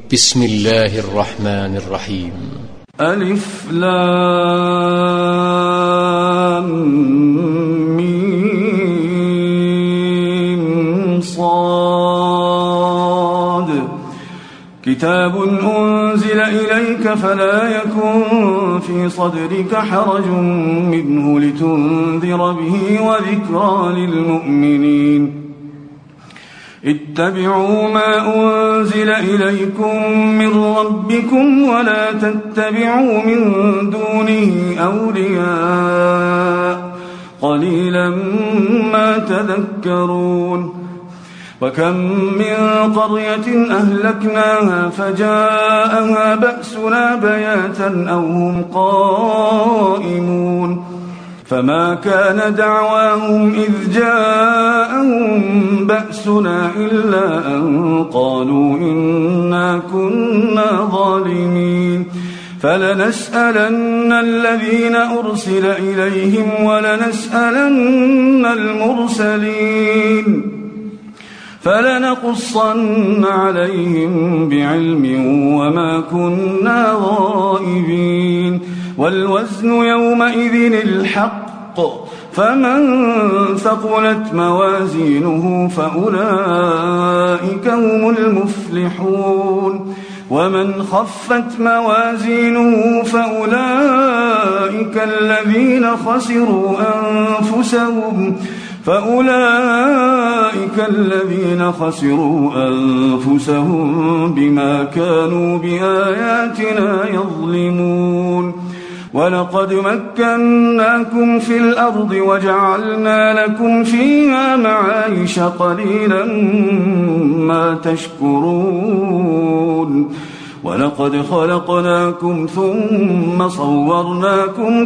بسم الله الرحمن الرحيم. ألف لام ميم صاد كتاب أنزل إليك فلا يكن في صدرك حرج منه لتنذر به وذكرى للمؤمنين. اتبعوا ما أنزل إليكم من ربكم ولا تتبعوا من دونه أولياء قليلا ما تذكرون. وكم من قرية أهلكناها فجاءها بأسنا بياتا أو هم قائمون فما كان دعواهم إذ جاءهم بأسنا إلا أن قالوا إنا كنا ظالمين. فلنسألن الذين أرسل إليهم ولنسألن المرسلين فلنقصن عليهم بعلم وما كنا غائبين. والوزن يومئذ الحق فمن ثقلت موازينه فأولئك هم المفلحون ومن خفت موازينه فأولئك الذين خسروا أنفسهم بما كانوا بآياتنا يظلمون. ولقد مكناكم في الأرض وجعلنا لكم فيها معايش قليلا ما تشكرون. ولقد خلقناكم ثم صورناكم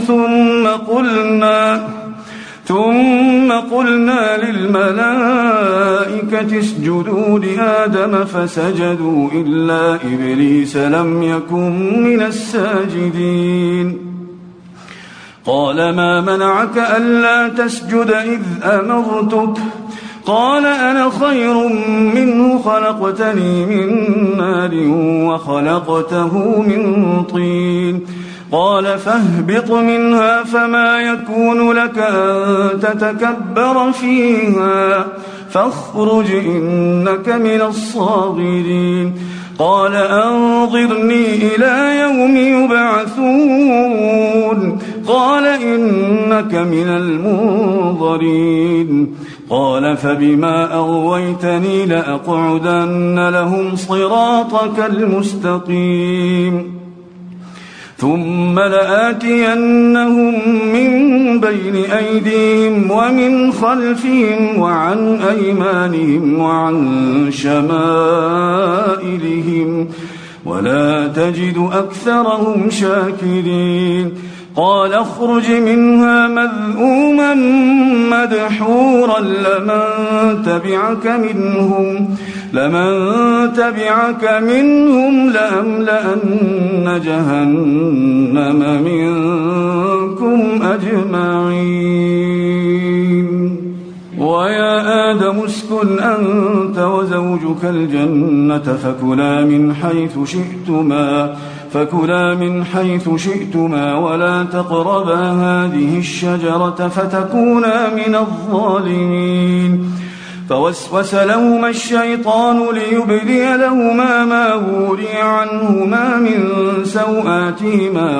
ثم قلنا للملائكة اسجدوا لآدم فسجدوا إلا إبليس لم يكن من الساجدين. قال ما منعك ألا تسجد إذ أمرتك؟ قال أنا خير منه خلقتني من نار وخلقته من طين. قال فاهبط منها فما يكون لك أن تتكبر فيها فاخرج إنك من الصاغرين. قال أنظرني إلى يوم يبعثون. قال إنك من المنظرين. قال فبما أغويتني لأقعدن لهم صراطك المستقيم ثم لآتينهم من بين أيديهم ومن خلفهم وعن أيمانهم وعن شمائلهم ولا تجد أكثرهم شاكرين. قال اخرج منها مذءوما مدحورا لمن تبعك منهم لأملأن جهنم منكم أجمعين. ويا آدم اسكن أنت وزوجك الجنة فكلا من حيث شئتما ولا تقربا هذه الشجرة فتكونا من الظالمين. فوسوس لهما الشيطان ليبدي لهما ما وري عنهما من سوآتهما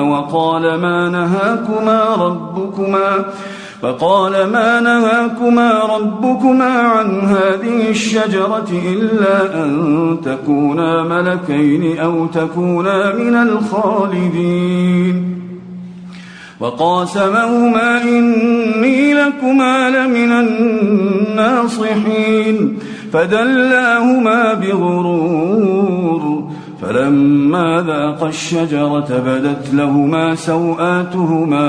وقال ما نهاكما ربكما عن هذه الشجرة إلا أن تكونا ملكين أو تكونا من الخالدين. وقاسمهما إني لكما لمن الناصحين فدلاهما بغرور. فلما ذاقا الشجرة بدت لهما سوآتهما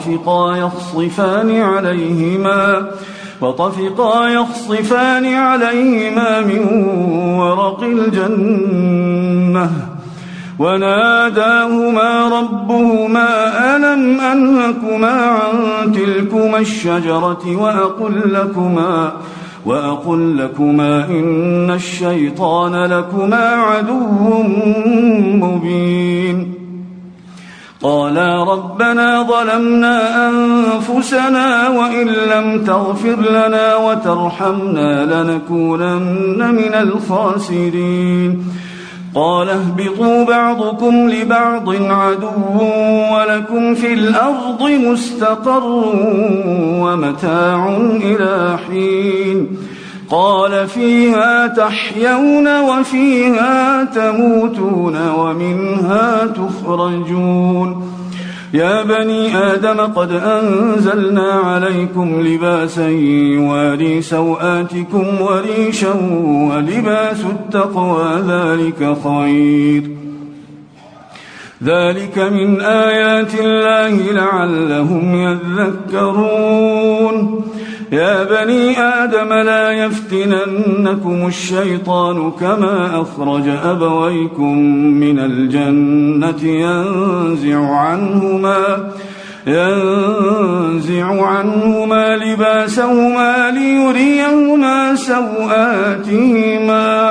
وطفقا يخصفان عليهما من ورق الجنة وناداهما ربهما ألم أنهكما عن تلكما الشجرة وأقل لكما إن الشيطان لكما عدو مبين. قالا ربنا ظلمنا أنفسنا وإن لم تغفر لنا وترحمنا لنكونن من الخاسرين. قال اهبطوا بعضكم لبعض عدو ولكم في الأرض مستقر ومتاع إلى حين. قال فيها تحيون وفيها تموتون ومنها تخرجون. يا بني آدم قد أنزلنا عليكم لباسا يواري سوآتكم وريشا ولباس التقوى ذلك خير. ذلك من آيات الله لعلهم يذكرون. يا بني آدم لا يفتننكم الشيطان كما أخرج أبويكم من الجنة ينزع عنهما لباسهما ليريهما سوآتهما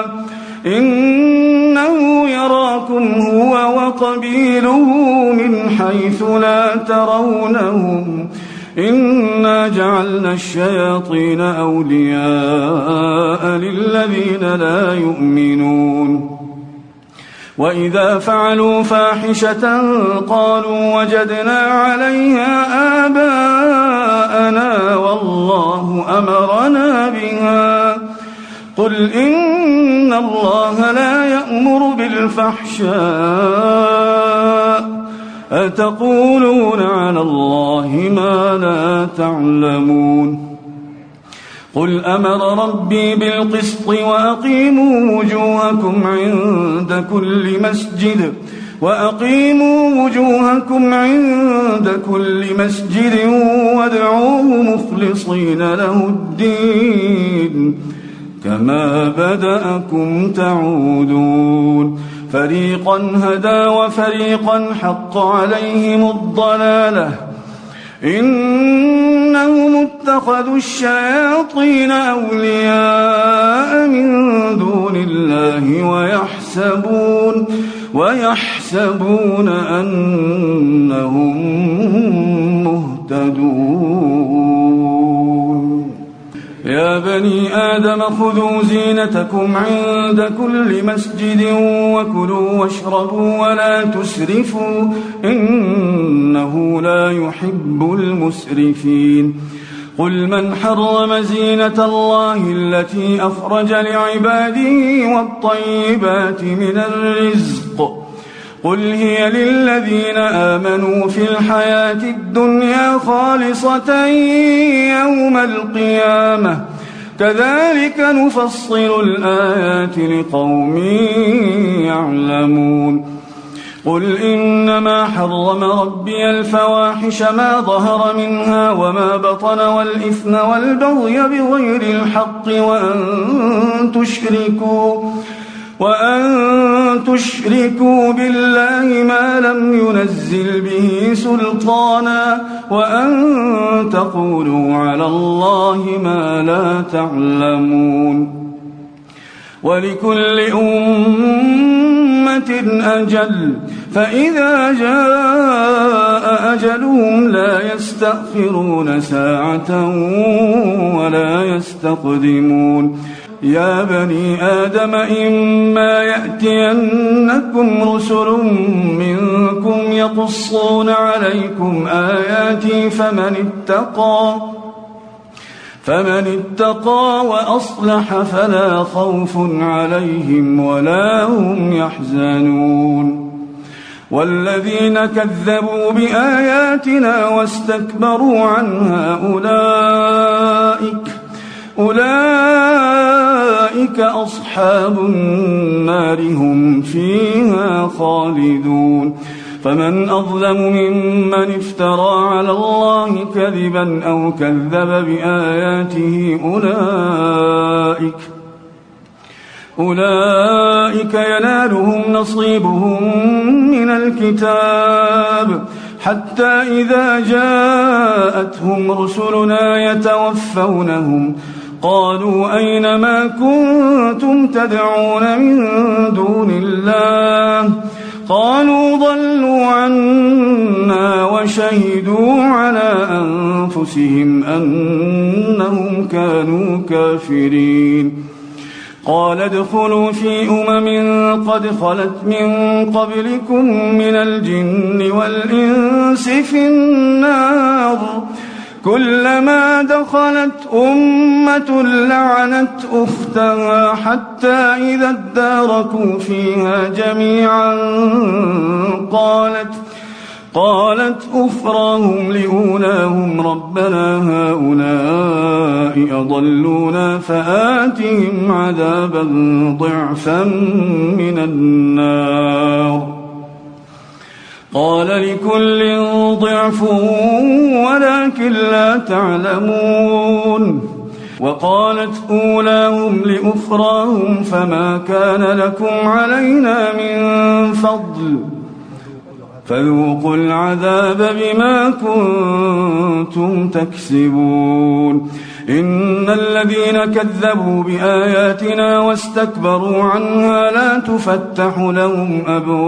إنه يراكم هو وقبيله من حيث لا ترونهم إنا جعلنا الشياطين أولياء للذين لا يؤمنون. وإذا فعلوا فاحشة قالوا وجدنا عليها آباءنا والله أمرنا بها. قل إن الله لا يأمر بالفحشاء أتقولون على الله ما لا تعلمون. قل أمر ربي بالقسط وأقيموا وجوهكم عند كل مسجد وادعوه مخلصين له الدين كما بدأكم تعودون. فريقا هدى وفريقا حق عليهم الضلالة إنهم اتخذوا الشياطين أولياء من دون الله ويحسبون أنهم مهتدون. يا بني آدم خذوا زينتكم عند كل مسجد وكلوا واشربوا ولا تسرفوا إنه لا يحب المسرفين. قل من حرم زينة الله التي أخرج لعباده والطيبات من الرزق قل هي للذين آمنوا في الحياة الدنيا خالصة يوم القيامة كذلك نفصل الآيات لقوم يعلمون. قل إنما حرم ربي الفواحش ما ظهر منها وما بطن والإثم والبغي بغير الحق وأن تشركوا بالله ما لم ينزل به سلطانا وأن تقولوا على الله ما لا تعلمون. ولكل أمة أجل فإذا جاء أجلهم لا يستأخرون ساعة ولا يستقدمون. يا بني آدم إما يأتينكم رسل منكم يقصون عليكم آياتي فمن اتقى وأصلح فلا خوف عليهم ولا هم يحزنون. والذين كذبوا بآياتنا واستكبروا عنها أولئك أصحاب النار هم فيها خالدون. فمن أظلم ممن افترى على الله كذبا أو كذب بآياته أولئك ينالهم نصيبهم من الكتاب حتى إذا جاءتهم رسلنا يتوفونهم قالوا أين ما كنتم تدعون من دون الله قالوا ضلوا عنا وشهدوا على أنفسهم أنهم كانوا كافرين قال ادخلوا في قد خلت من قبلكم من الجن والإنس في النار كلما دخلت أمة لعنت أختها حتى إذا اداركوا فيها جميعا قالت أخراهم لأولاهم ربنا هؤلاء أضلونا فآتهم عذابا ضعفا من النار قال لكل ضعف ولكن لا تعلمون وقالت أولاهم لأخراهم فما كان لكم علينا من فضل فذوقوا العذاب بما كنتم تكسبون إن الذين كذبوا بآياتنا واستكبروا عنها لا تفتح لهم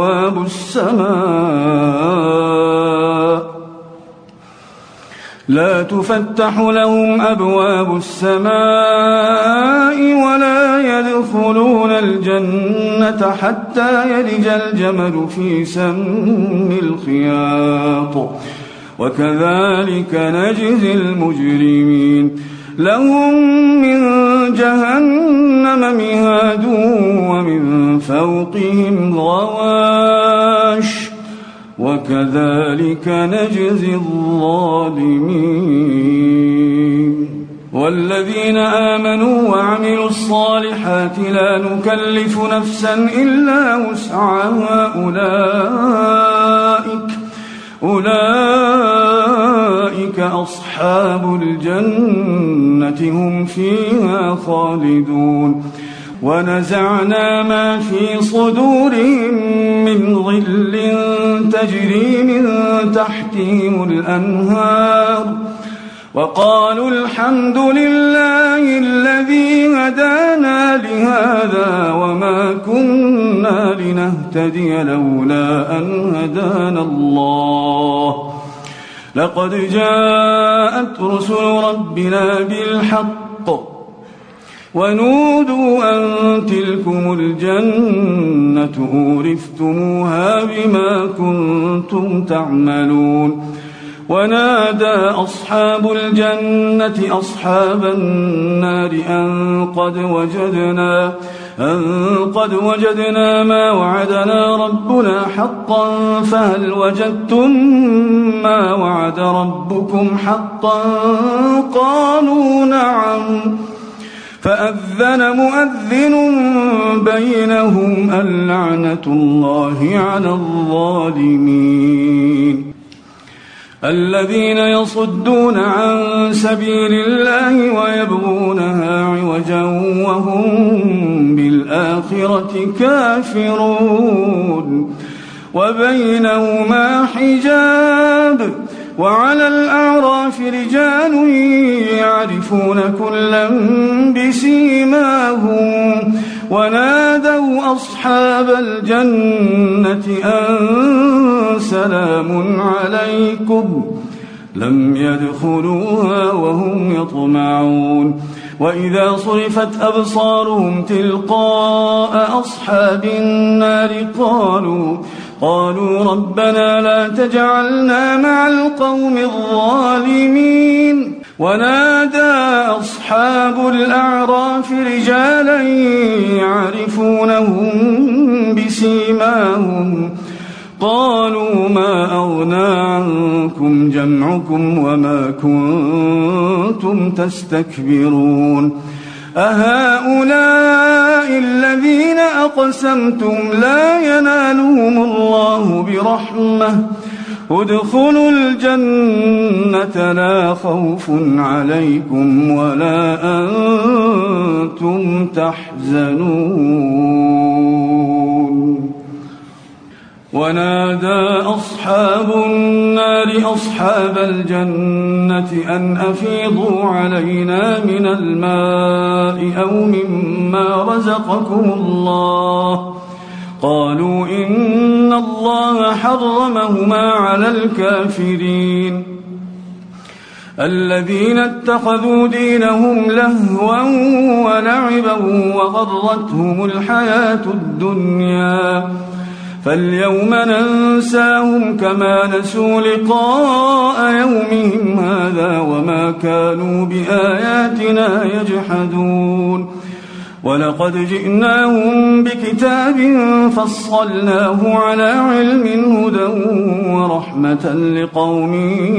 أبواب السماء ولا يدخلون الجنة حتى يلج الجمل في سم الخياط وكذلك نجزي المجرمين لهم من جهنم مهاد ومن فوقهم غواش وكذلك نجزي الظالمين والذين آمنوا وعملوا الصالحات لا نكلف نفسا إلا وسعها أولئك أصحاب الجنة هم فيها خالدون ونزعنا ما في صدورهم من غل تجري من تحتهم الأنهار وقالوا الحمد لله الذي هدانا لهذا وما كنا لنهتدي لولا أن هدانا الله لقد جاءت رسل ربنا بالحق ونودوا أن تلكم الجنة أورثتموها بما كنتم تعملون ونادى أصحاب الجنة أصحاب النار أن قد وجدنا ما وعدنا ربنا حقا فهل وجدتم ما وعد ربكم حقا قالوا نعم فأذن مؤذن بينهم اللعنة الله على الظالمين الذين يصدون عن سبيل الله ويبغونها عوجا وهم بالآخرة كافرون وبينهما حجاب وعلى الأعراف رجال يعرفون كلا بسيماهم ونادوا أصحاب الجنة أن سلام عليكم لم يدخلوها وهم يطمعون وإذا صرفت أبصارهم تلقاء أصحاب النار قالوا ربنا لا تجعلنا مع القوم الظالمين ونادى أصحاب الأعراف رجالا يعرفونهم بسيماهم قالوا ما أغنى عنكم جمعكم وما كنتم تستكبرون أهؤلاء الذين أقسمتم لا ينالهم الله برحمة ادخلوا الجنة لا خوف عليكم ولا أنتم تحزنون ونادى أصحاب النار أصحاب الجنة أن أفيضوا علينا من الماء أو مما رزقكم الله. قالوا إن الله حرمهما على الكافرين. الذين اتخذوا دينهم لهوا ولعبا وغرتهم الحياة الدنيا فاليوم ننساهم كما نسوا لقاء يومهم هذا وما كانوا بآياتنا يجحدون. ولقد جئناهم بكتاب فصلناه على علم هدى ورحمة لقوم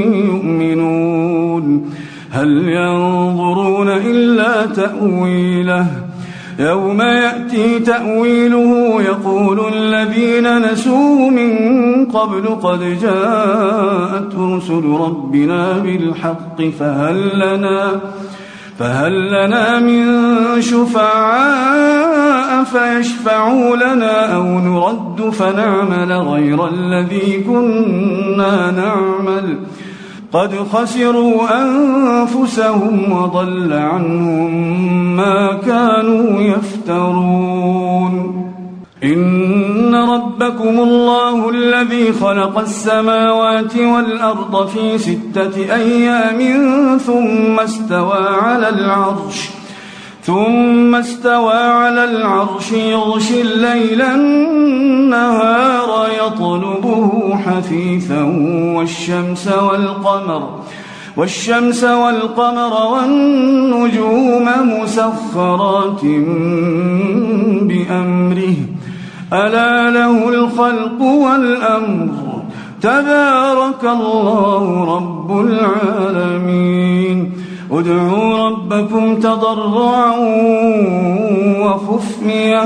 يؤمنون. هل ينظرون إلا تأويله يوم يأتي تأويله يقول الذين نسوه من قبل قد جاءت رسل ربنا بالحق فهل لنا من شفعاء فيشفعوا لنا أو نرد فنعمل غير الذي كنا نعمل قد خسروا أنفسهم وضل عنهم ما كانوا يفترون. إن ربكم الله الذي خلق السماوات والأرض في 6 أيام ثم استوى على العرش يغشي الليل النهار يطلبه حثيثا والشمس والقمر والنجوم مسخرات بأمره ألا له الخلق والأمر تبارك الله رب العالمين. ادعوا ربكم تضرعا وخفية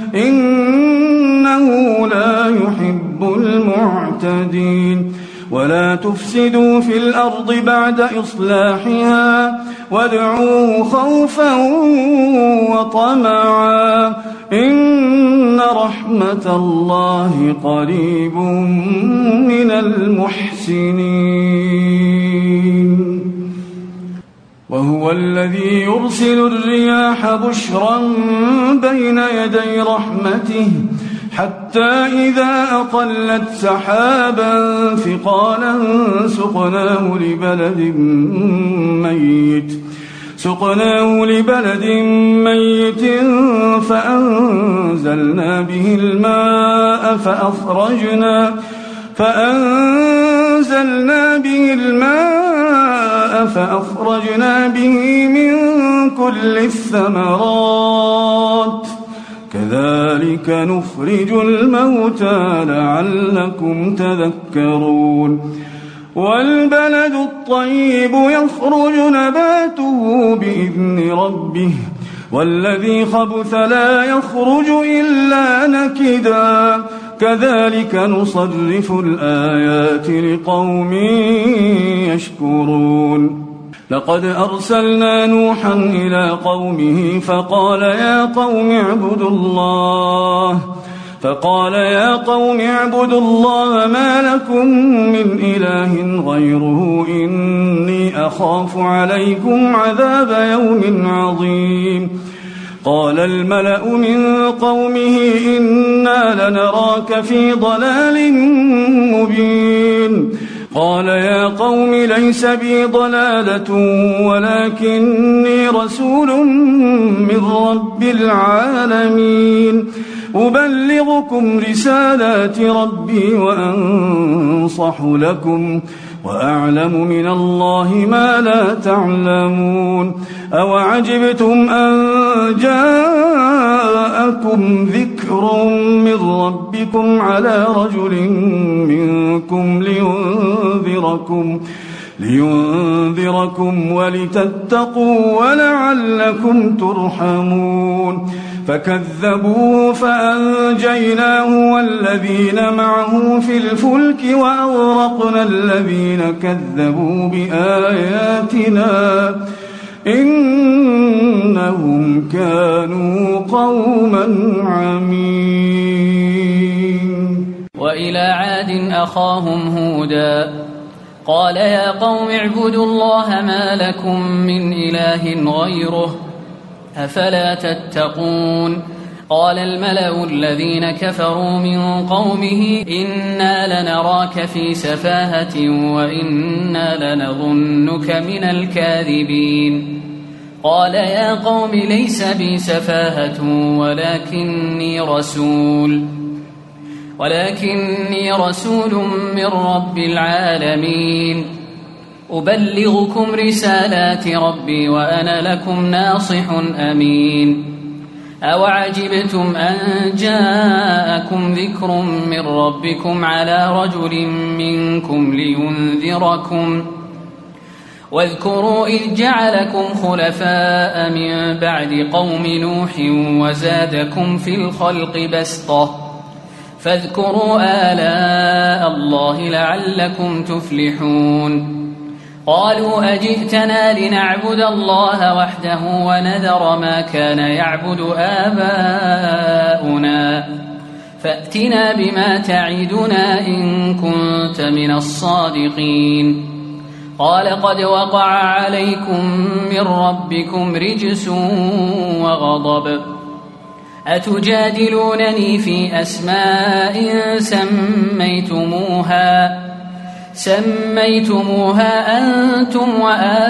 إنه لا يحب المعتدين. ولا تفسدوا في الأرض بعد إصلاحها وادعوه خوفا وطمعا إن رحمة الله قريب من المحسنين. وهو الذي يرسل الرياح بشرا بين يدي رحمته حتى إذا أقلت سحابا ثقالا سقناه لبلد ميت فأنزلنا به الماء فأخرجنا به من كل الثمرات كذلك نخرج الموتى لعلكم تذكرون. والبلد الطيب يخرج نباته بإذن ربه والذي خبث لا يخرج إلا نكدا كذلك نصرف الآيات لقوم يشكرون. لقد أرسلنا نوحا إلى قومه فقال يا قوم اعبدوا الله ما لكم من إله غيره إني أخاف عليكم عذاب يوم عظيم. قال الملأ من قومه إنا لنراك في ضلال مبين. قال يا قوم ليس بي ضلالة ولكني رسول من رب العالمين أبلغكم رسالات ربي وأنصح لكم وأعلم من الله ما لا تعلمون. أوعجبتم أن جاءكم ذكر من ربكم على رجل منكم لينذركم ولتتقوا ولعلكم ترحمون. فكذبوه فأنجيناه والذين معه في الفلك وأغرقنا الذين كذبوا بآياتنا إنهم كانوا قوما عمين. وإلى عاد أخاهم هودا قال يا قوم اعبدوا الله ما لكم من إله غيره أفلا تتقون قال الملأ الذين كفروا من قومه إنا لنراك في سفاهة وإنا لنظنك من الكاذبين قال يا قوم ليس بي سفاهة ولكني رسول من رب العالمين أبلغكم رسالات ربي وأنا لكم ناصح أمين أوعجبتم أن جاءكم ذكر من ربكم على رجل منكم لينذركم واذكروا إذ جعلكم خلفاء من بعد قوم نوح وزادكم في الخلق بسطة فاذكروا آلاء الله لعلكم تفلحون قالوا أجئتنا لنعبد الله وحده ونذر ما كان يعبد آباؤنا فأتنا بما تعدنا إن كنت من الصادقين قال قد وقع عليكم من ربكم رجس وغضب أتجادلونني في أسماء سميتموها أنتم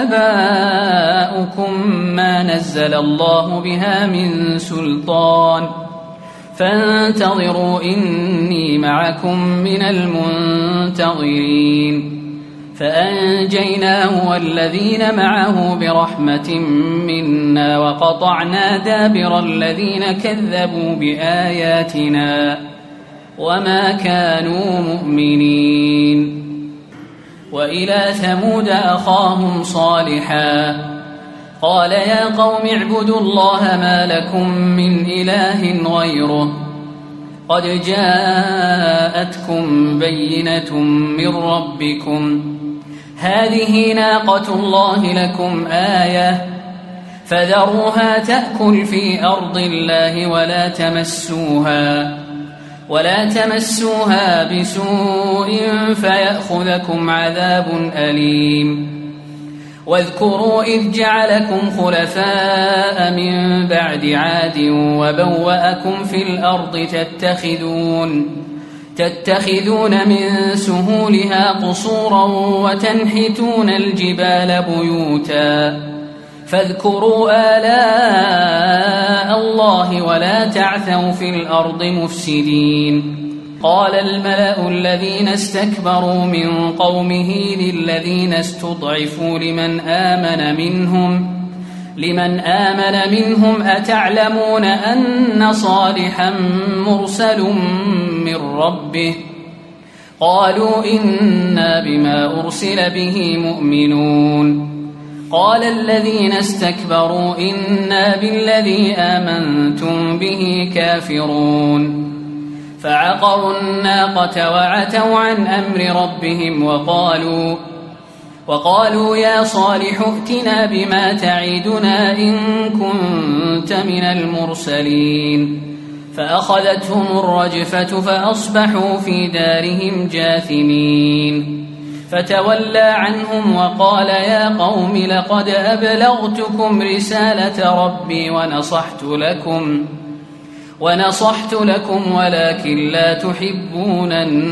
وآباؤكم ما نزل الله بها من سلطان فانتظروا إني معكم من المنتظرين فأنجيناه والذين معه برحمة منا وقطعنا دابر الذين كذبوا بآياتنا وما كانوا مؤمنين وإلى ثمود أخاهم صالحا قال يا قوم اعبدوا الله ما لكم من إله غيره قد جاءتكم بينة من ربكم هذه ناقة الله لكم آية فذروها تأكل في أرض الله ولا تمسوها بسوء فيأخذكم عذاب أليم واذكروا إذ جعلكم خلفاء من بعد عاد وبوأكم في الأرض تتخذون من سهولها قصورا وتنحتون الجبال بيوتا فاذكروا آلاء الله ولا تعثوا في الأرض مفسدين قال الملأ الذين استكبروا من قومه للذين استضعفوا لمن آمن منهم أتعلمون أن صالحا مرسل من ربه قالوا إنا بما أرسل به مؤمنون قال الذين استكبروا إنا بالذي آمنتم به كافرون فعقروا الناقة وعتوا عن أمر ربهم وقالوا يا صالح ائتنا بما تعدنا إن كنت من المرسلين فأخذتهم الرجفة فأصبحوا في دارهم جاثمين فتولى عنهم وقال يا قوم لقد أبلغتكم رسالة ربي ونصحت لكم ولكن لا تحبون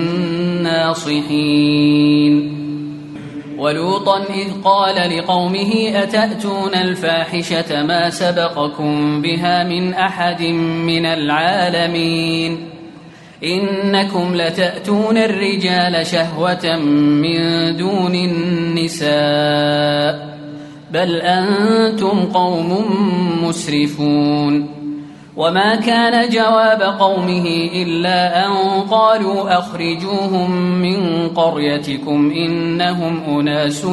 الناصحين ولوطا إذ قال لقومه أتأتون الفاحشة ما سبقكم بها من أحد من العالمين إنكم لتأتون الرجال شهوة من دون النساء بل أنتم قوم مسرفون وما كان جواب قومه إلا أن قالوا أخرجوهم من قريتكم إنهم أناس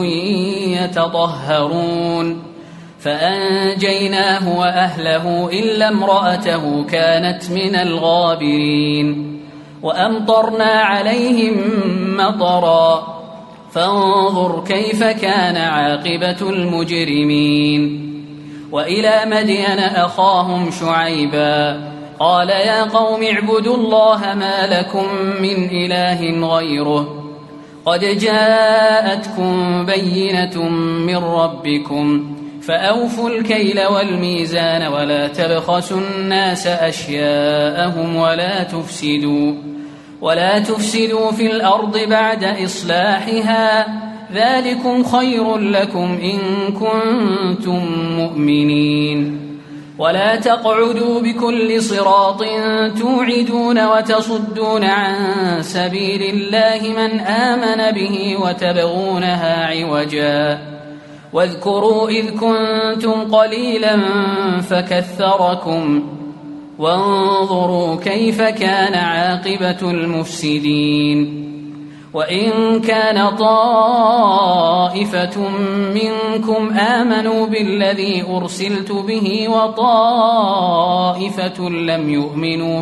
يتطهرون فأنجيناه وأهله إلا امرأته كانت من الغابرين وأمطرنا عليهم مطرا فانظر كيف كان عاقبة المجرمين وإلى مدين أخاهم شعيبا قال يا قوم اعبدوا الله ما لكم من إله غيره قد جاءتكم بينة من ربكم فأوفوا الكيل والميزان ولا تبخسوا الناس أشياءهم ولا تفسدوا في الأرض بعد إصلاحها ذلكم خير لكم إن كنتم مؤمنين ولا تقعدوا بكل صراط توعدون وتصدون عن سبيل الله من آمن به وتبغونها عوجا واذكروا إذ كنتم قليلا فكثركم وانظروا كيف كان عاقبة المفسدين وإن كان طائفة منكم آمنوا بالذي أرسلت به وطائفة لم يؤمنوا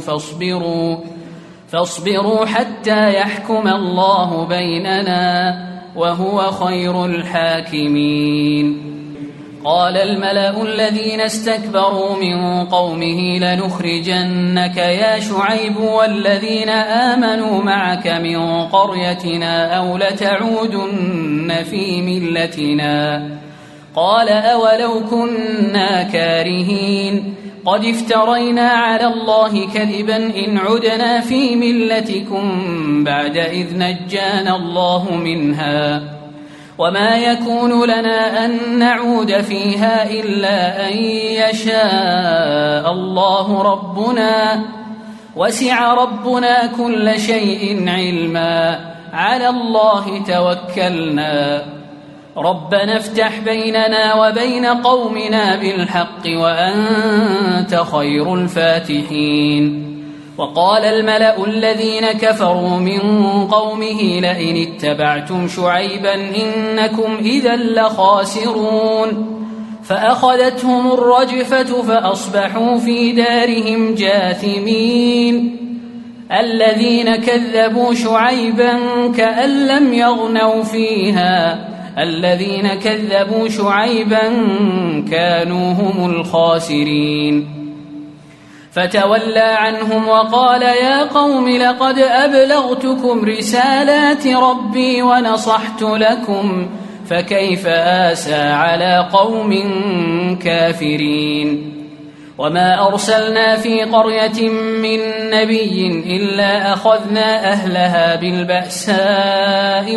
فاصبروا حتى يحكم الله بيننا وهو خير الحاكمين قال الملأ الذين استكبروا من قومه لنخرجنك يا شعيب والذين آمنوا معك من قريتنا أو لتعودن في ملتنا قال أولو كنا كارهين قد افترينا على الله كذبا إن عدنا في ملتكم بعد إذ نجانا الله منها وما يكون لنا أن نعود فيها إلا أن يشاء الله ربنا وسع ربنا كل شيء علما على الله توكلنا ربنا افتح بيننا وبين قومنا بالحق وأنت خير الفاتحين وقال الملأ الذين كفروا من قومه لئن اتبعتم شعيبا إنكم إذا لخاسرون فأخذتهم الرجفة فأصبحوا في دارهم جاثمين الذين كذبوا شعيبا كأن لم يغنوا فيها الذين كذبوا شعيبا كانوا هم الخاسرين فتولى عنهم وقال يا قوم لقد أبلغتكم رسالات ربي ونصحت لكم فكيف آسى على قوم كافرين وما أرسلنا في قرية من نبي إلا أخذنا أهلها بالبأساء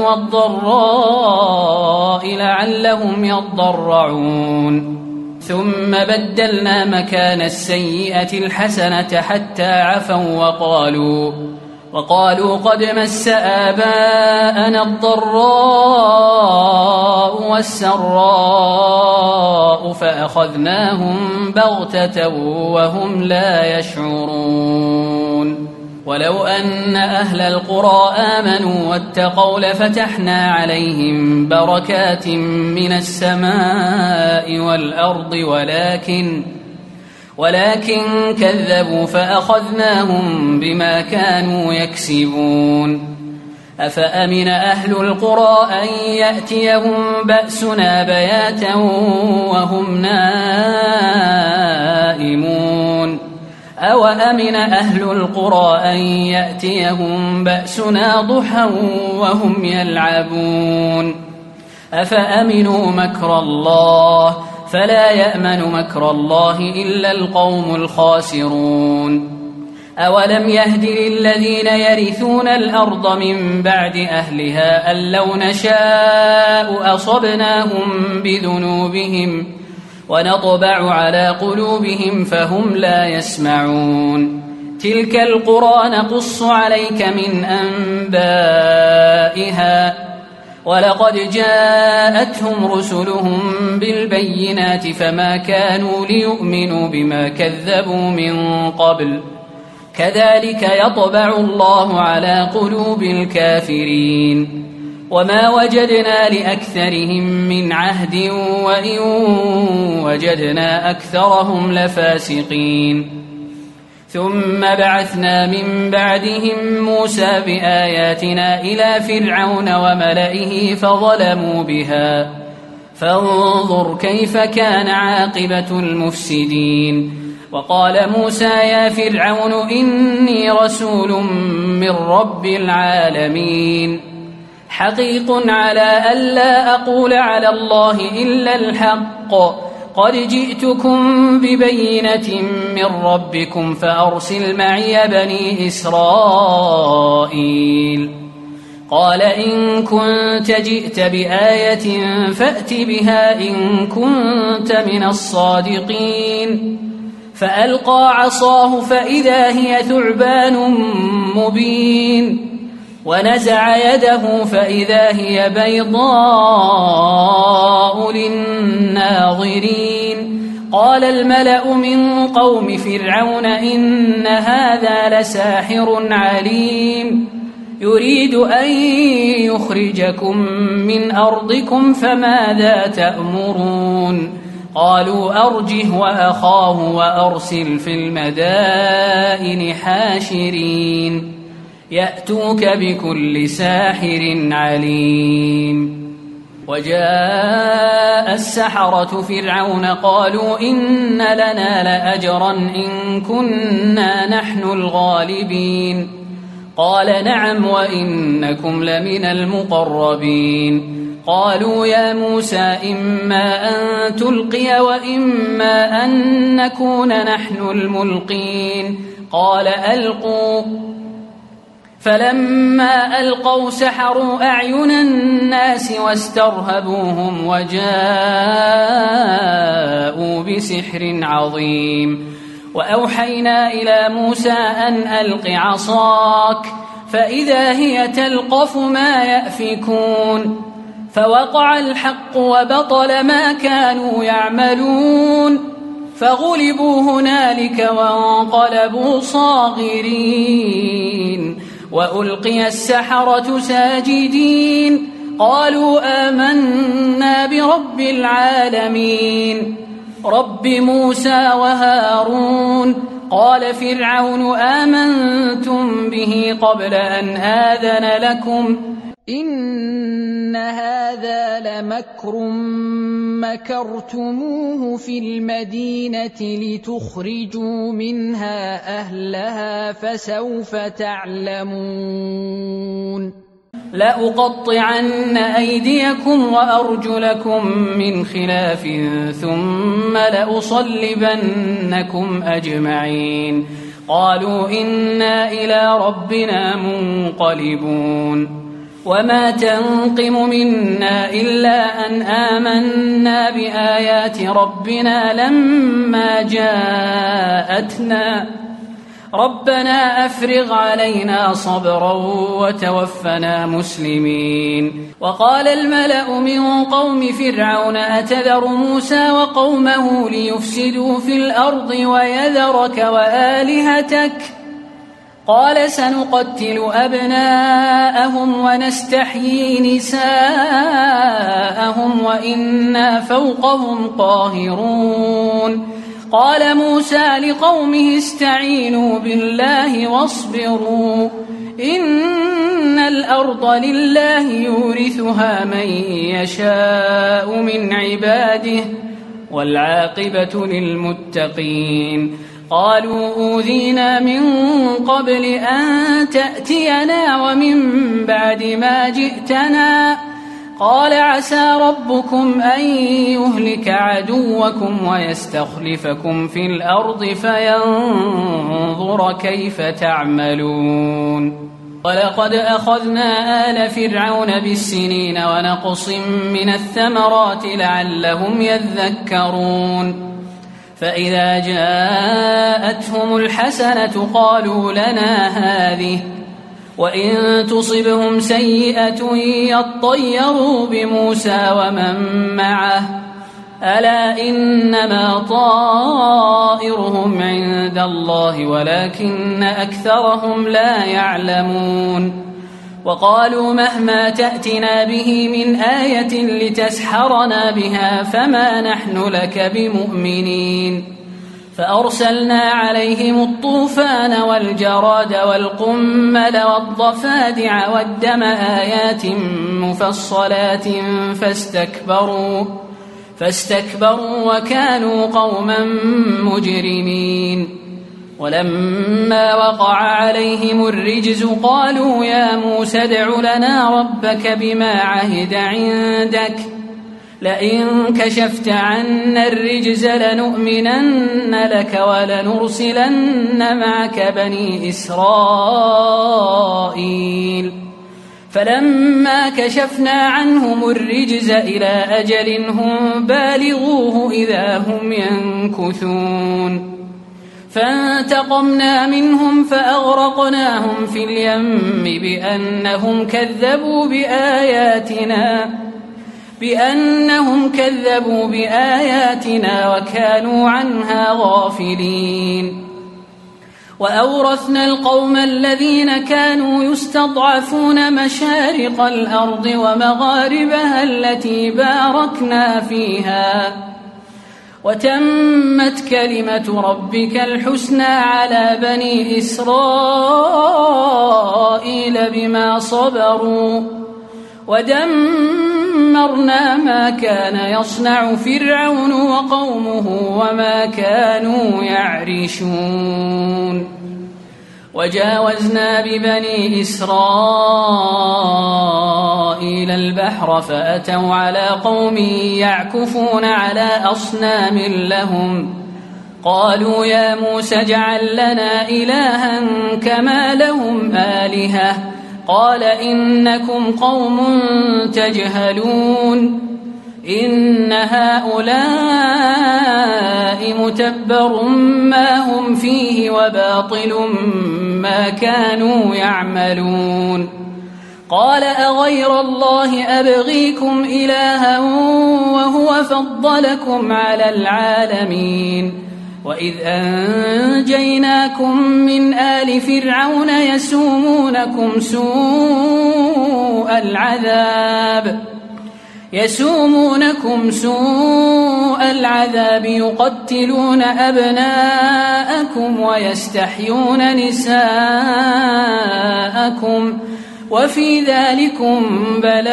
والضراء لعلهم يضرعون ثم بدلنا مكان السيئة الحسنة حتى عفوا وقالوا قد مس آباءنا الضراء والسراء فأخذناهم بغتة وهم لا يشعرون ولو أن أهل القرى آمنوا واتقوا لفتحنا عليهم بركات من السماء والأرض ولكن كذبوا فأخذناهم بما كانوا يكسبون أفأمن أهل القرى أن يأتيهم بأسنا بياتا وهم نائمون أو أمن أهل القرى أن يأتيهم بأسنا ضحى وهم يلعبون أفأمنوا مكر الله فلا يأمن مكر الله إلا القوم الخاسرون أولم يهد للذين يرثون الأرض من بعد أهلها أن لو نشاء أصبناهم بذنوبهم ونطبع على قلوبهم فهم لا يسمعون تلك القرى نقص عليك من أنبائها ولقد جاءتهم رسلهم بالبينات فما كانوا ليؤمنوا بما كذبوا من قبل كذلك يطبع الله على قلوب الكافرين وما وجدنا لأكثرهم من عهد وإن وجدنا أكثرهم لفاسقين ثم بعثنا من بعدهم موسى بآياتنا إلى فرعون وملئه فظلموا بها فانظر كيف كان عاقبة المفسدين وقال موسى يا فرعون إني رسول من رب العالمين حقيق على ألا أقول على الله إلا الحق قد جئتكم ببينة من ربكم فأرسل معي بني إسرائيل قال إن كنت جئت بآية فأت بها إن كنت من الصادقين فألقى عصاه فإذا هي ثعبان مبين ونزع يده فإذا هي بيضاء للناظرين قال الملأ من قوم فرعون إن هذا لساحر عليم يريد أن يخرجكم من أرضكم فماذا تأمرون قالوا أرجه وأخاه وأرسل في المدائن حاشرين يأتوك بكل ساحر عليم وجاء السحرة فرعون قالوا إن لنا لأجرا إن كنا نحن الغالبين قال نعم وإنكم لمن المقربين قالوا يا موسى إما أن تلقي وإما أن نكون نحن الملقين قال ألقوا فلما ألقوا سحروا أعين الناس واسترهبوهم وجاءوا بسحر عظيم وأوحينا إلى موسى أن ألق عصاك فإذا هي تلقف ما يأفكون فوقع الحق وبطل ما كانوا يعملون فغلبوا هنالك وانقلبوا صاغرين وألقي السحرة ساجدين قالوا آمنا برب العالمين رب موسى وهارون قال فرعون آمنتم به قبل أن آذن لكم إن هذا لمكر مكرتموه في المدينة لتخرجوا منها أهلها فسوف تعلمون لأقطعن أيديكم وأرجلكم من خلاف ثم لأصلبنكم أجمعين قالوا إنا إلى ربنا منقلبون وما تنقم منا إلا أن آمنا بآيات ربنا لما جاءتنا ربنا أفرغ علينا صبرا وتوفنا مسلمين وقال الملأ من قوم فرعون أتذر موسى وقومه ليفسدوا في الأرض ويذرك وآلهتك قال سنقتل أبناءهم ونستحيي نساءهم وإنا فوقهم قاهرون قال موسى لقومه استعينوا بالله واصبروا إن الأرض لله يورثها من يشاء من عباده والعاقبة للمتقين قالوا أوذينا من قبل أن تأتينا ومن بعد ما جئتنا قال عسى ربكم أن يهلك عدوكم ويستخلفكم في الأرض فينظر كيف تعملون ولقد أخذنا آل فرعون بالسنين ونقص من الثمرات لعلهم يذكرون فإذا جاءتهم الحسنة قالوا لنا هذه وإن تصبهم سيئة يطيروا بموسى ومن معه ألا إنما طائرهم عند الله ولكن أكثرهم لا يعلمون وقالوا مهما تأتنا به من آية لتسحرنا بها فما نحن لك بمؤمنين فأرسلنا عليهم الطوفان والجراد والقمل والضفادع والدم آيات مفصلات فاستكبروا وكانوا قوما مجرمين. ولما وقع عليهم الرجز قالوا يا موسى ادع لنا ربك بما عهد عندك لئن كشفت عنا الرجز لنؤمنن لك ولنرسلن معك بني إسرائيل. فلما كشفنا عنهم الرجز إلى أجل هم بالغوه إذا هم ينكثون. فانتقمنا منهم فأغرقناهم في اليم بأنهم كذبوا بآياتنا وكانوا عنها غافلين. وأورثنا القوم الذين كانوا يستضعفون مشارق الأرض ومغاربها التي باركنا فيها وتمت كلمة ربك الحسنى على بني إسرائيل بما صبروا ودمرنا ما كان يصنع فرعون وقومه وما كانوا يعرشون. وجاوزنا ببني إسرائيل البحر فأتوا على قوم يعكفون على أصنام لهم قالوا يا موسى اجعل لنا إلها كما لهم آلهة قال إنكم قوم تجهلون إن هؤلاء متبر ما هم فيه وباطل ما كانوا يعملون. قال أغير الله أبغيكم إلها وهو فضلكم على العالمين وإذ أنجيناكم من آل فرعون يسومونكم سوء العذاب يقتلون أبناءكم ويستحيون نساءكم وفي ذلكم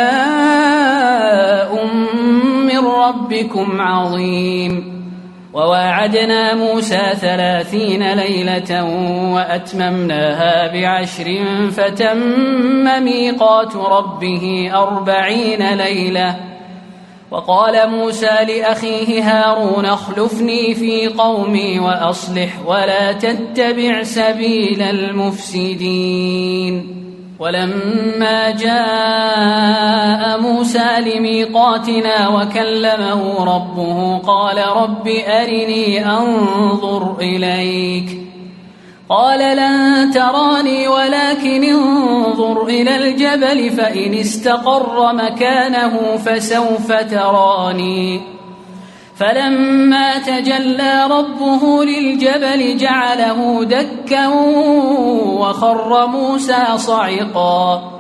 بلاء من ربكم عظيم. وواعدنا موسى 30 ليلة وأتممناها ب10 فتم ميقات ربه 40 ليلة. وقال موسى لأخيه هارون اخلفني في قومي وأصلح ولا تتبع سبيل المفسدين. ولما جاء موسى لميقاتنا وكلمه ربه قال رب أرني أنظر إليك قال لن تراني ولكن انظر إلى الجبل فإن استقر مكانه فسوف تراني. فلما تجلى ربه للجبل جعله دكا وخر موسى صعقا.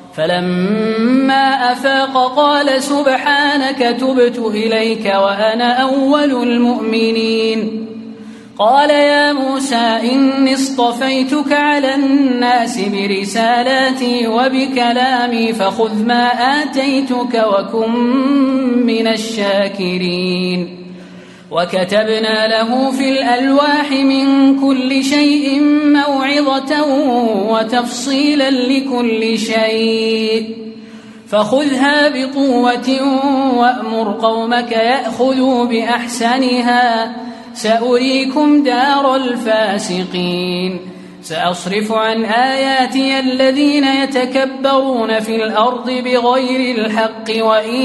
فلما أفاق قال سبحانك تبت إليك وأنا أول المؤمنين. قال يا موسى إني اصطفيتك على الناس برسالاتي وبكلامي فخذ ما آتيتك وكن من الشاكرين. وكتبنا له في الألواح من كل شيء موعظة وتفصيلا لكل شيء فخذها بقوة وأمر قومك يأخذوا بأحسنها سأريكم دار الفاسقين. سأصرف عن آياتي الذين يتكبرون في الأرض بغير الحق وإن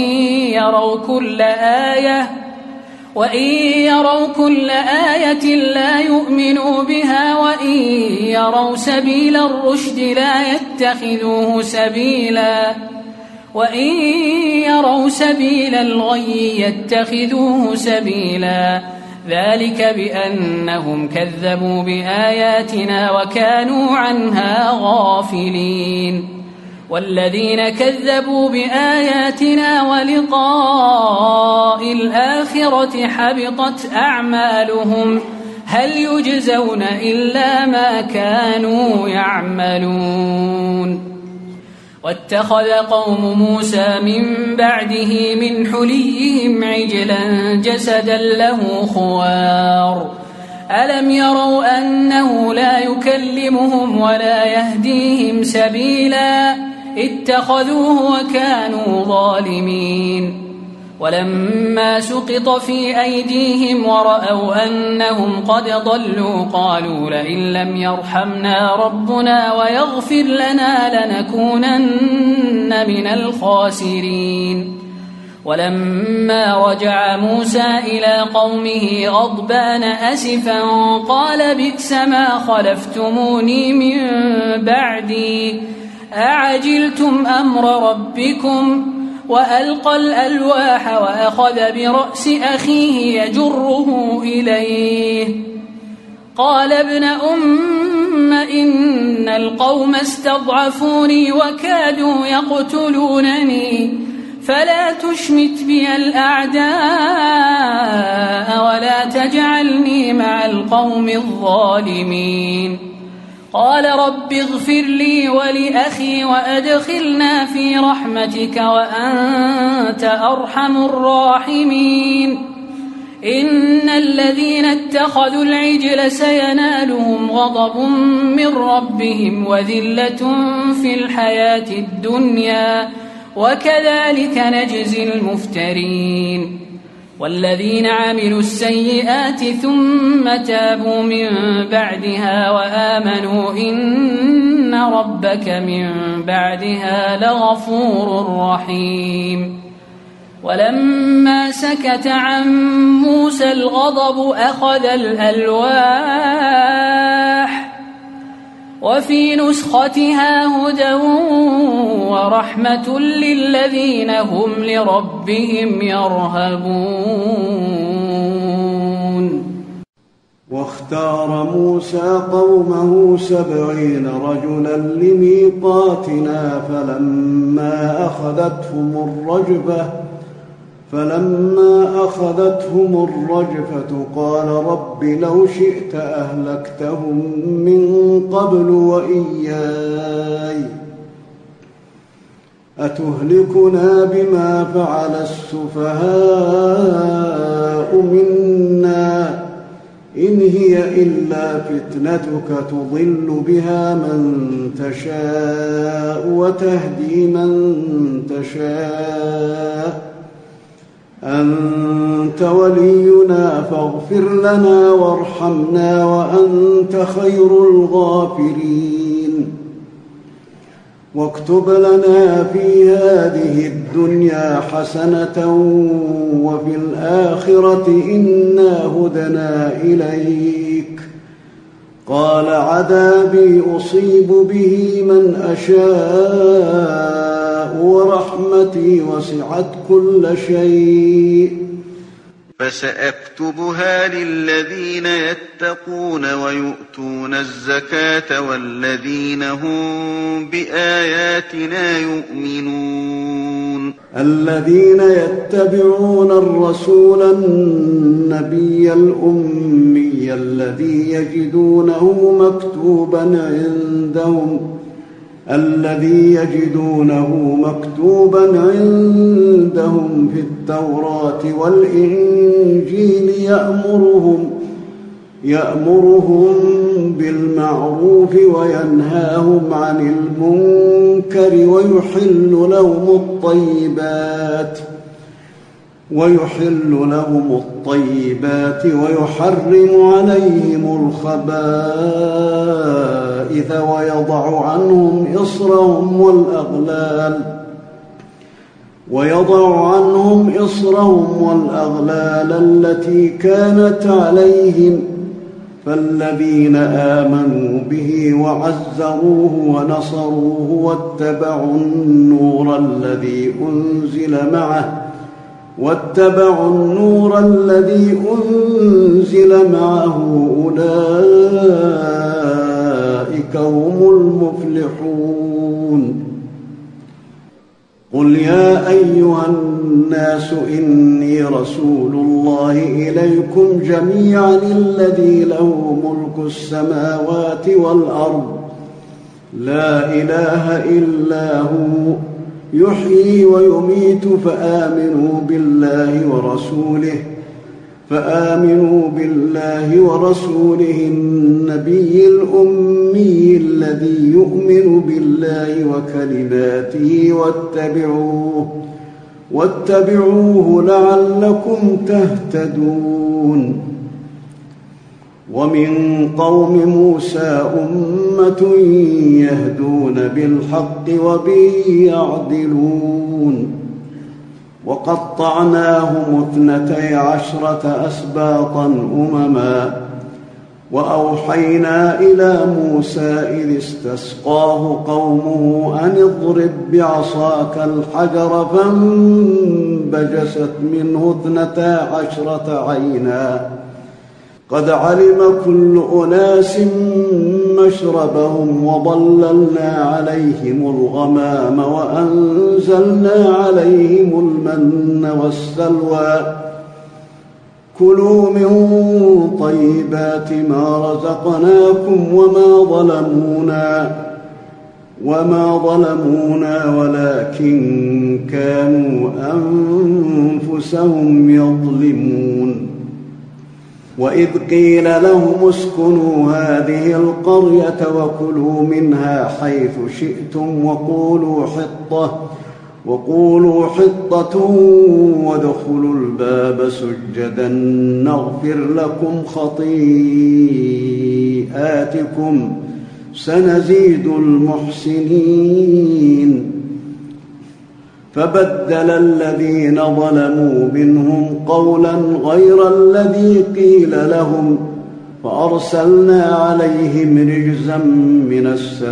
يروا كل آية لا يؤمنوا بها وإن يروا سبيل الرشد لا يتخذوه سبيلا وإن يروا سبيل الغي يتخذوه سبيلا. ذلك بأنهم كذبوا بآياتنا وكانوا عنها غافلين. والذين كذبوا بآياتنا ولقاء الآخرة حبطت أعمالهم هل يجزون إلا ما كانوا يعملون. واتخذ قوم موسى من بعده من حليهم عجلا جسدا له خوار ألم يروا أنه لا يكلمهم ولا يهديهم سبيلا اتخذوه وكانوا ظالمين ولما سقط في أيديهم ورأوا أنهم قد ضلوا قالوا لئن لم يرحمنا ربنا ويغفر لنا لنكونن من الخاسرين ولما رجع موسى إلى قومه غضبان أسفا قال بئس ما خلفتموني من بعدي أعجلتم أمر ربكم وألقى الألواح وأخذ برأس أخيه يجره إليه قال ابن أم إن القوم استضعفوني وكادوا يقتلونني فلا تشمت بي الأعداء ولا تجعلني مع القوم الظالمين قال رب اغفر لي ولأخي وأدخلنا في رحمتك وأنت أرحم الراحمين إن الذين اتخذوا العجل سينالهم غضب من ربهم وذلة في الحياة الدنيا وكذلك نجزي المفترين والذين عملوا السيئات ثم تابوا من بعدها وآمنوا إن ربك من بعدها لغفور رحيم ولما سكت عن موسى الغضب أخذ الألواح وفي نسختها هدى ورحمة للذين هم لربهم يرهبون واختار موسى قومه 70 رجلا لميقاتنا فلما أخذتهم الرجفة قال رب لو شئت أهلكتهم من قبل وإياي أتهلكنا بما فعل السفهاء منا إن هي إلا فتنتك تضل بها من تشاء وتهدي من تشاء أنت ولينا فاغفر لنا وارحمنا وأنت خير الغافرين واكتب لنا في هذه الدنيا حسنة وفي الآخرة إنا هدنا إليك قال عذابي أصيب به من أشاء ورحمتي وسعت كل شيء فسأكتبها للذين يتقون ويؤتون الزكاة والذين هم بآياتنا يؤمنون الذين يتبعون الرسول النبي الأمي الذي يجدونه مكتوبا عندهم في التوراة والإنجيل يأمرهم بالمعروف وينهاهم عن المنكر ويحل لهم الطيبات ويحرم عليهم الخبائث ويضع عنهم إصرهم والأغلال التي كانت عليهم فالذين آمنوا به وعزروه ونصروه واتبعوا النور الذي أنزل معه أولئك هم المفلحون قل يا أيها الناس إني رسول الله إليكم جميعا الذي له ملك السماوات والأرض لا إله إلا هو يحيي ويميت فآمنوا بالله ورسوله النبي الأمي الذي يؤمن بالله وكلماته واتبعوه لعلكم تهتدون. ومن قوم موسى أمة يهدون بالحق وبه يعدلون. وقطعناهم 12 أسباطا أمما وأوحينا إلى موسى إذ استسقاه قومه أن اضرب بعصاك الحجر فانبجست منه 12 عينا قد علم كل أناس مشربهم وظللنا عليهم الغمام وأنزلنا عليهم المن والسلوى كلوا من طيبات ما رزقناكم وما ظلمونا ولكن كانوا أنفسهم يظلمون. وإذ قيل لهم اسكنوا هذه القرية وكلوا منها حيث شئتم وقولوا حطة وادخلوا الباب سجدا نغفر لكم خطيئاتكم سنزيد المحسنين. فبدل الذين ظلموا منهم قولا غير الذي قيل لهم فأرسلنا عليهم رجزا من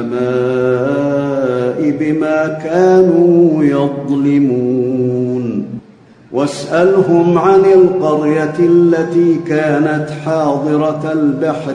السماء بما كانوا يظلمون. واسألهم عن القرية التي كانت حاضرة البحر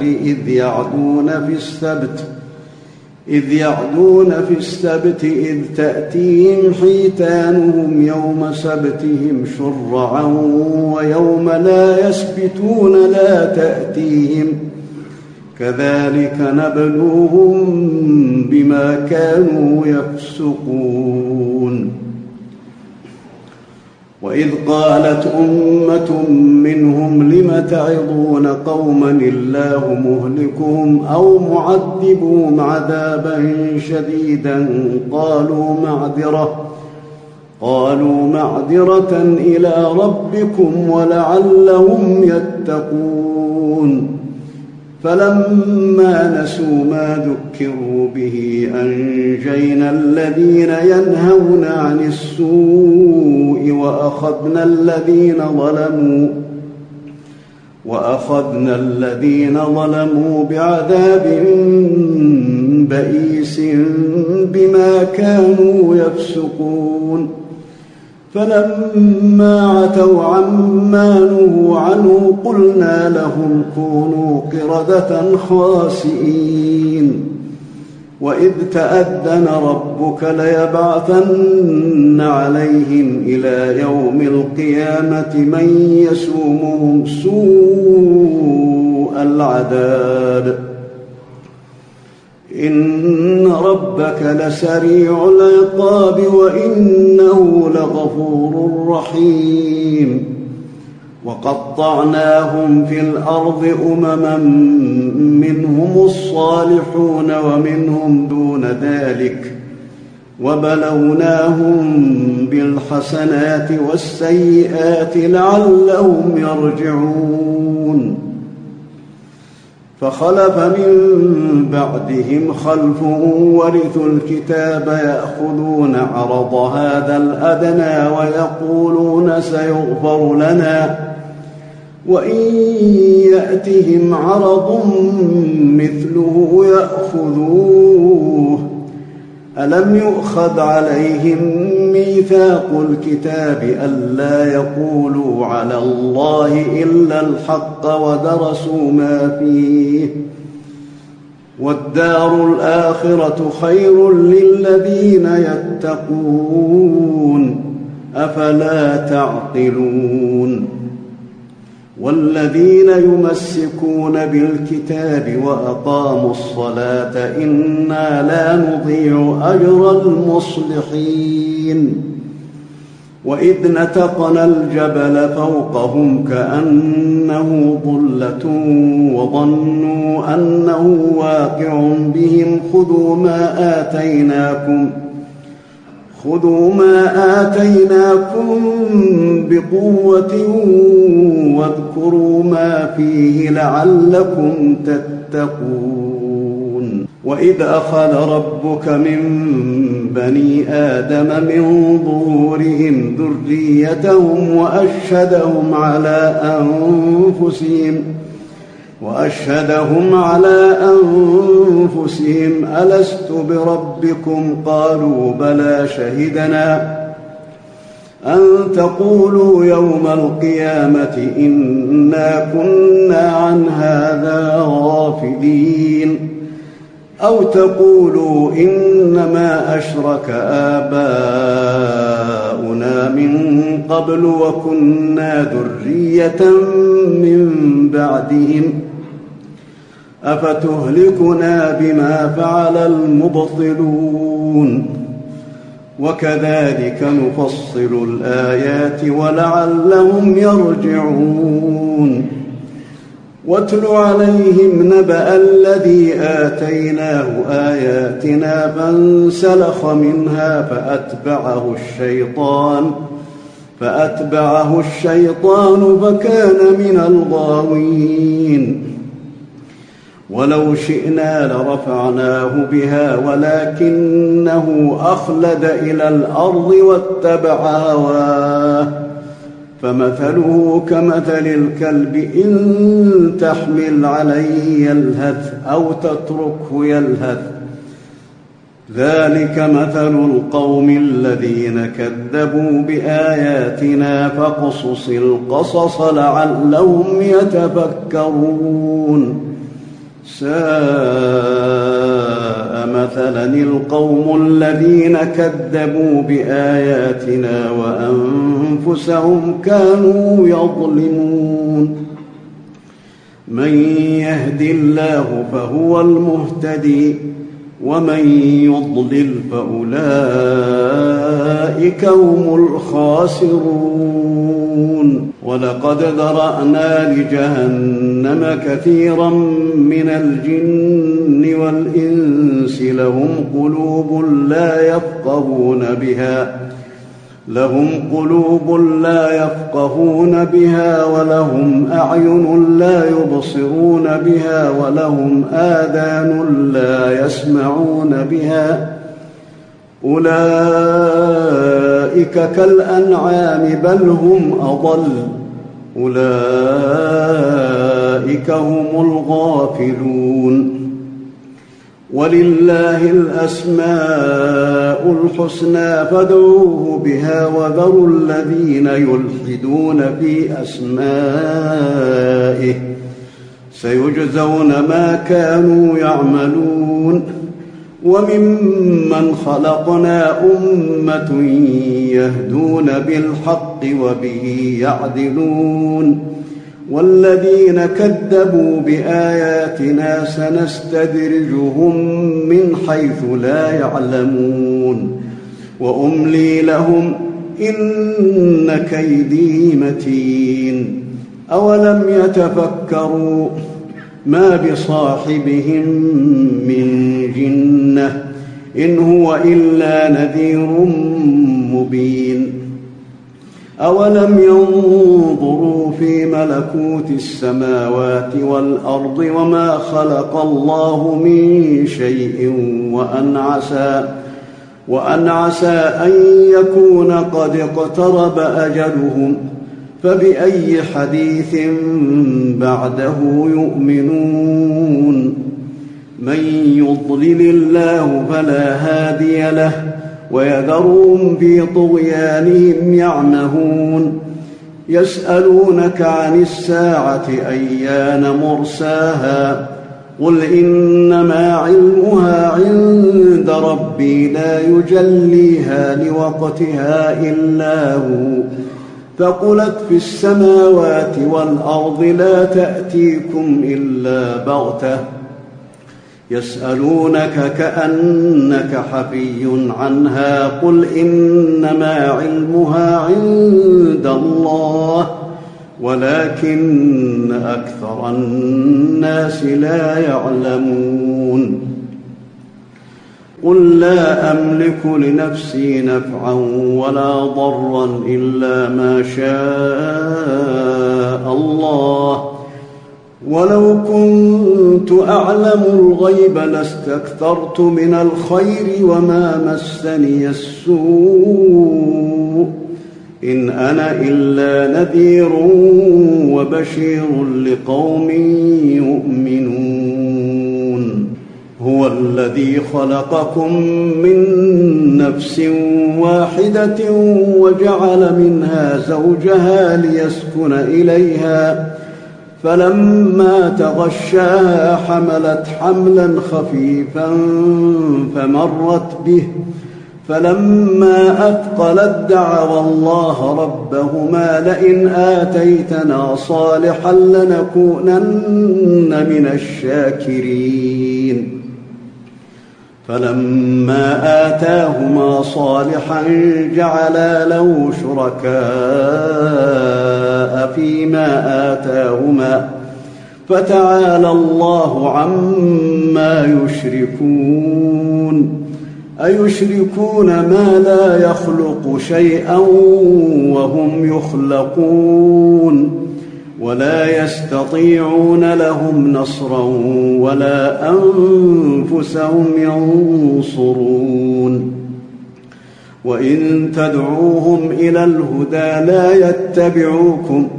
إذ يعدون في السبت إذ تأتيهم حيتانهم يوم سبتهم شرعا ويوم لا يسبتون لا تأتيهم كذلك نبلوهم بما كانوا يفسقون. وإذ قالت أمة منهم لم تعظون قوما الله مهلكهم أو معذبهم عذابا شديدا قالوا معذرة إلى ربكم ولعلهم يتقون. فلما نسوا ما ذكروا به أنجينا الذين ينهون عن السوء وأخذنا الذين ظلموا بعذاب بئيس بما كانوا يفسقون. فلما عتوا عما نهوا عنه قلنا لهم كونوا قردة خاسئين. وإذ تأذن ربك ليبعثن عليهم إلى يوم القيامة من يسومهم سوء العذاب إن ربك لسريع العقاب وإنه لغفور رحيم. وقطعناهم في الأرض أمما منهم الصالحون ومنهم دون ذلك وبلوناهم بالحسنات والسيئات لعلهم يرجعون. فخلف من بعدهم خلف ورثوا الكتاب يأخذون عرض هذا الأدنى ويقولون سيغفر لنا وإن يأتهم عرض مثله يأخذوه. ألم يؤخذ عليهم ميثاق الكتاب ألا يقولوا على الله إلا الحق ودرسوا ما فيه والدار الآخرة خير للذين يتقون أفلا تعقلون. والذين يمسكون بالكتاب وأقاموا الصلاة إنا لا نضيع أجر المصلحين وإذ نتقنا الجبل فوقهم كأنه ظلة وظنوا أنه واقع بهم خذوا ما آتيناكم بقوة واذكروا ما فيه لعلكم تتقون وإذ أخذ ربك من بني آدم من ظهورهم ذريتهم وأشهدهم على أنفسهم ألست بربكم قالوا بلى شهدنا أن تقولوا يوم القيامة إنا كنا عن هذا غافلين أو تقولوا إنما أشرك آباؤنا من قبل وكنا ذرية من بعدهم أفتهلكنا بما فعل المبطلون وكذلك نفصل الآيات ولعلهم يرجعون واتل عليهم نبأ الذي آتيناه آياتنا فانسلخ منها فأتبعه الشيطان فكان من الغاوين ولو شئنا لرفعناه بها ولكنه أخلد إلى الأرض واتبع هواه فمثله كمثل الكلب إن تحمل عليه يلهث أو تتركه يلهث ذلك مثل القوم الذين كذبوا بآياتنا فاقصص القصص لعلهم يتفكرون ساء مثلا القوم الذين كذبوا بآياتنا وأنفسهم كانوا يظلمون من يهد الله فهو المهتدي ومن يضلل فأولئك هم الخاسرون ولقد ذرأنا لجهنم كثيرا من الجن والإنس لهم قلوب لا يفقهون بها ولهم أعين لا يبصرون بها ولهم آذان لا يسمعون بها أولئك كالأنعام بل هم أضل أولئك هم الغافلون ولله الأسماء الحسنى فادعوه بها وذروا الذين يلحدون في أسمائه سيجزون ما كانوا يعملون وممن خلقنا أمة يهدون بالحق وبه يعدلون والذين كذبوا بآياتنا سنستدرجهم من حيث لا يعلمون وأملي لهم إن كيدي متين أولم يتفكروا ما بصاحبهم من جنة إن هو إلا نذير مبين أولم ينظروا في ملكوت السماوات والأرض وما خلق الله من شيء وأن عسى أن يكون قد اقترب أجلهم فبأي حديث بعده يؤمنون من يضلل الله فلا هادي له ويذرهم في طغيانهم يعمهون يسألونك عن الساعة أيان مرساها قل إنما علمها عند ربي لا يجليها لوقتها إلا هو ثقلت في السماوات والأرض لا تأتيكم إلا بغتة يسألونك كأنك حفي عنها قل إنما علمها عند الله ولكن أكثر الناس لا يعلمون قل لا أملك لنفسي نفعا ولا ضرا إلا ما شاء الله ولو كنت أعلم الغيب لاستكثرت من الخير وما مسني السوء إن أنا إلا نذير وبشير لقوم يؤمنون هو الذي خلقكم من نفس واحدة وجعل منها زوجها ليسكن إليها فلما تغشاها حملت حملا خفيفا فمرت به فلما أثقلت دعوا الله ربهما لئن آتيتنا صالحا لنكونن من الشاكرين فلما آتاهما صالحا جعلا له شركاء فيما آتاهما فتعالى الله عما يشركون أيشركون ما لا يخلق شيئا وهم يخلقون ولا يستطيعون لهم نصرا ولا أنفسهم ينصرون وإن تدعوهم إلى الهدى لا يتبعوكم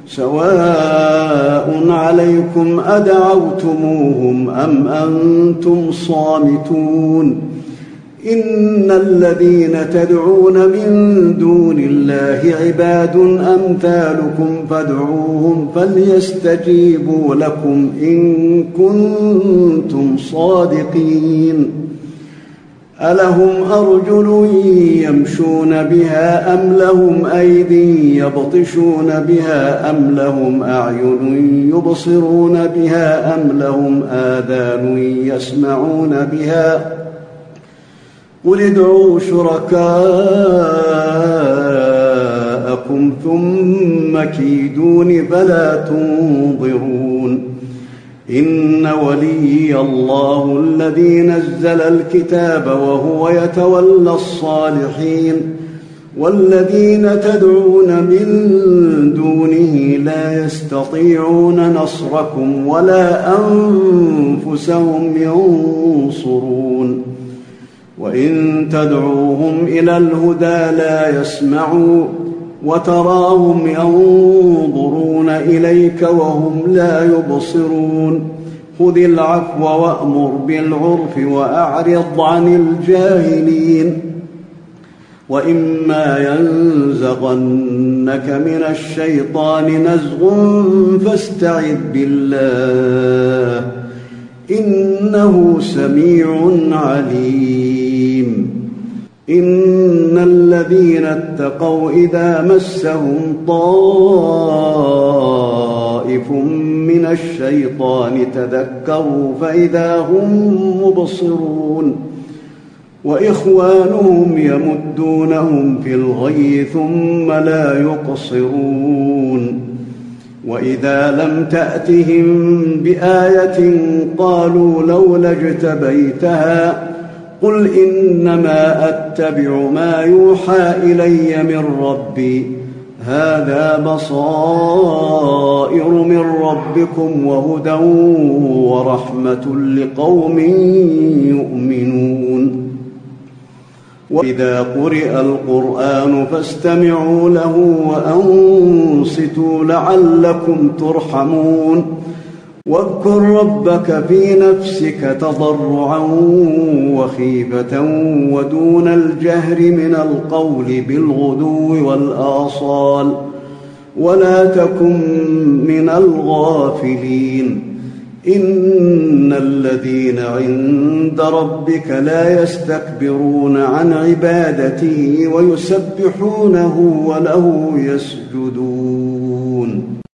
سواء عليكم أدعوتموهم أم أنتم صامتون إن الذين تدعون من دون الله عباد أمثالكم فادعوهم فليستجيبوا لكم إن كنتم صادقين ألهم أرجل يمشون بها أم لهم أيدي يبطشون بها أم لهم أعين يبصرون بها أم لهم آذان يسمعون بها قل ادعوا شركاءكم ثم كيدون فلا تنظرون إن وليي الله الذي نزل الكتاب وهو يتولى الصالحين والذين تدعون من دونه لا يستطيعون نصركم ولا أنفسهم ينصرون وإن تدعوهم إلى الهدى لا يسمعوا وتراهم ينظرون إليك وهم لا يبصرون خذ العفو وأمر بالعرف وأعرض عن الجاهلين وإما ينزغنك من الشيطان نزغ فاستعذ بالله إنه سميع عليم إن الذين اتقوا إذا مسهم طائف من الشيطان تذكروا فإذا هم مبصرون وإخوانهم يمدونهم في الغي ثم لا يقصرون وإذا لم تأتهم بآية قالوا لولا اجتبيتها قل إنما أتبع ما يوحى إلي من ربي هذا بصائر من ربكم وهدى ورحمة لقوم يؤمنون وإذا قرئ القرآن فاستمعوا له وأنصتوا لعلكم ترحمون واذكر ربك في نفسك تضرعا وخيفة ودون الجهر من القول بالغدو والآصال ولا تكن من الغافلين إن الذين عند عند ربك لا يستكبرون عن عبادته ويسبحونه وله يسجدون